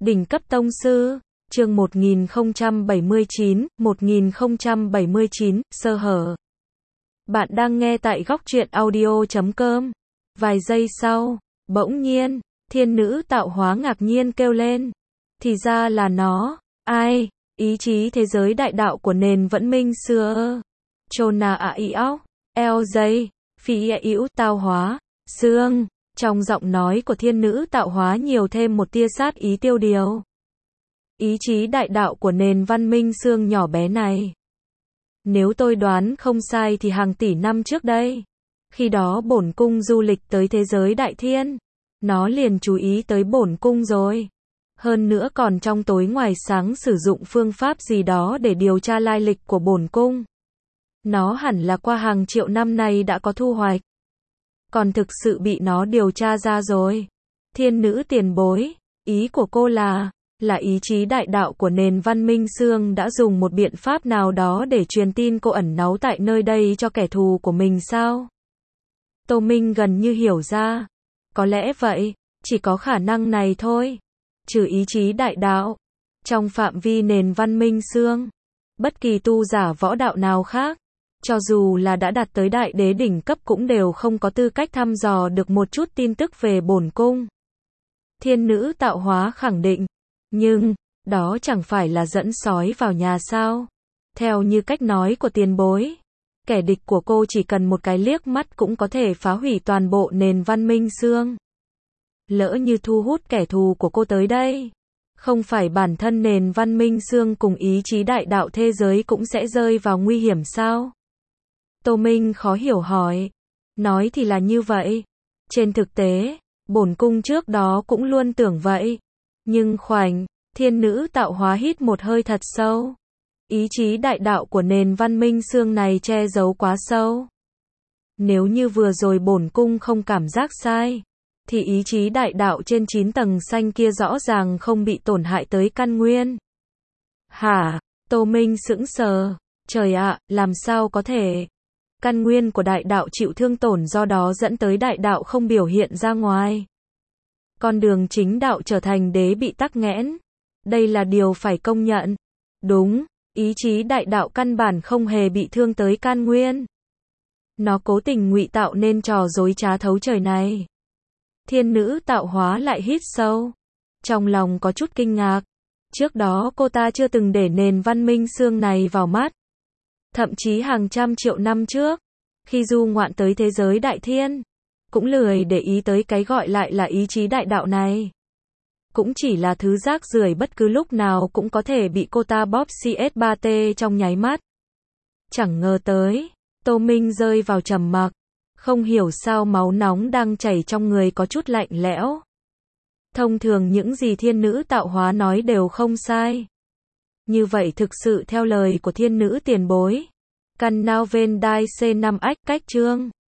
Đỉnh cấp tông sư, chương 1079, sơ hở. Bạn đang nghe tại góc truyện audio.com. Vài giây sau, bỗng nhiên, thiên nữ tạo hóa ngạc nhiên kêu lên. Thì ra là nó, ai, ý chí thế giới đại đạo của nền vẫn minh xưa. Chona a y óc, eo dây, phi yếu tạo hóa, xương. Trong giọng nói của thiên nữ tạo hóa nhiều thêm một tia sát ý tiêu điều. Ý chí đại đạo của nền văn minh xương nhỏ bé này. Nếu tôi đoán không sai thì hàng tỷ năm trước đây, khi đó bổn cung du lịch tới thế giới đại thiên, nó liền chú ý tới bổn cung rồi. Hơn nữa còn trong tối ngoài sáng sử dụng phương pháp gì đó để điều tra lai lịch của bổn cung. Nó hẳn là qua hàng triệu năm nay đã có thu hoạch. Còn thực sự bị nó điều tra ra rồi. Thiên nữ tiền bối, ý của cô là ý chí đại đạo của nền văn minh xương đã dùng một biện pháp nào đó để truyền tin cô ẩn náu tại nơi đây cho kẻ thù của mình sao? Tô Minh gần như hiểu ra. Có lẽ vậy, chỉ có khả năng này thôi. Trừ ý chí đại đạo, trong phạm vi nền văn minh xương, bất kỳ tu giả võ đạo nào khác, cho dù là đã đạt tới đại đế đỉnh cấp cũng đều không có tư cách thăm dò được một chút tin tức về bổn cung. Thiên nữ tạo hóa khẳng định. Nhưng, đó chẳng phải là dẫn sói vào nhà sao? Theo như cách nói của tiền bối, kẻ địch của cô chỉ cần một cái liếc mắt cũng có thể phá hủy toàn bộ nền văn minh xương. Lỡ như thu hút kẻ thù của cô tới đây, không phải bản thân nền văn minh xương cùng ý chí đại đạo thế giới cũng sẽ rơi vào nguy hiểm sao? Tô Minh khó hiểu hỏi. Nói thì là như vậy. Trên thực tế, bổn cung trước đó cũng luôn tưởng vậy. Nhưng khoảnh, thiên nữ tạo hóa hít một hơi thật sâu. Ý chí đại đạo của nền văn minh xương này che giấu quá sâu. Nếu như vừa rồi bổn cung không cảm giác sai, thì ý chí đại đạo trên 9 tầng xanh kia rõ ràng không bị tổn hại tới căn nguyên. Hả? Tô Minh sững sờ. Trời ạ, làm sao có thể? Căn nguyên của đại đạo chịu thương tổn do đó dẫn tới đại đạo không biểu hiện ra ngoài. Con đường chính đạo trở thành đế bị tắc nghẽn. Đây là điều phải công nhận. Đúng, ý chí đại đạo căn bản không hề bị thương tới căn nguyên. Nó cố tình ngụy tạo nên trò dối trá thấu trời này. Thiên nữ tạo hóa lại hít sâu. Trong lòng có chút kinh ngạc. Trước đó cô ta chưa từng để nền văn minh xương này vào mắt. Thậm chí hàng trăm triệu năm trước, khi du ngoạn tới thế giới đại thiên, cũng lười để ý tới cái gọi lại là ý chí đại đạo này. Cũng chỉ là thứ rác rưởi bất cứ lúc nào cũng có thể bị cô ta bóp CS3T trong nháy mắt. Chẳng ngờ tới, Tô Minh rơi vào trầm mặc. Không hiểu sao máu nóng đang chảy trong người có chút lạnh lẽo. Thông thường những gì thiên nữ tạo hóa nói đều không sai. Như vậy thực sự theo lời của thiên nữ tiền bối. Căn nào ven đai C5 ách cách chương.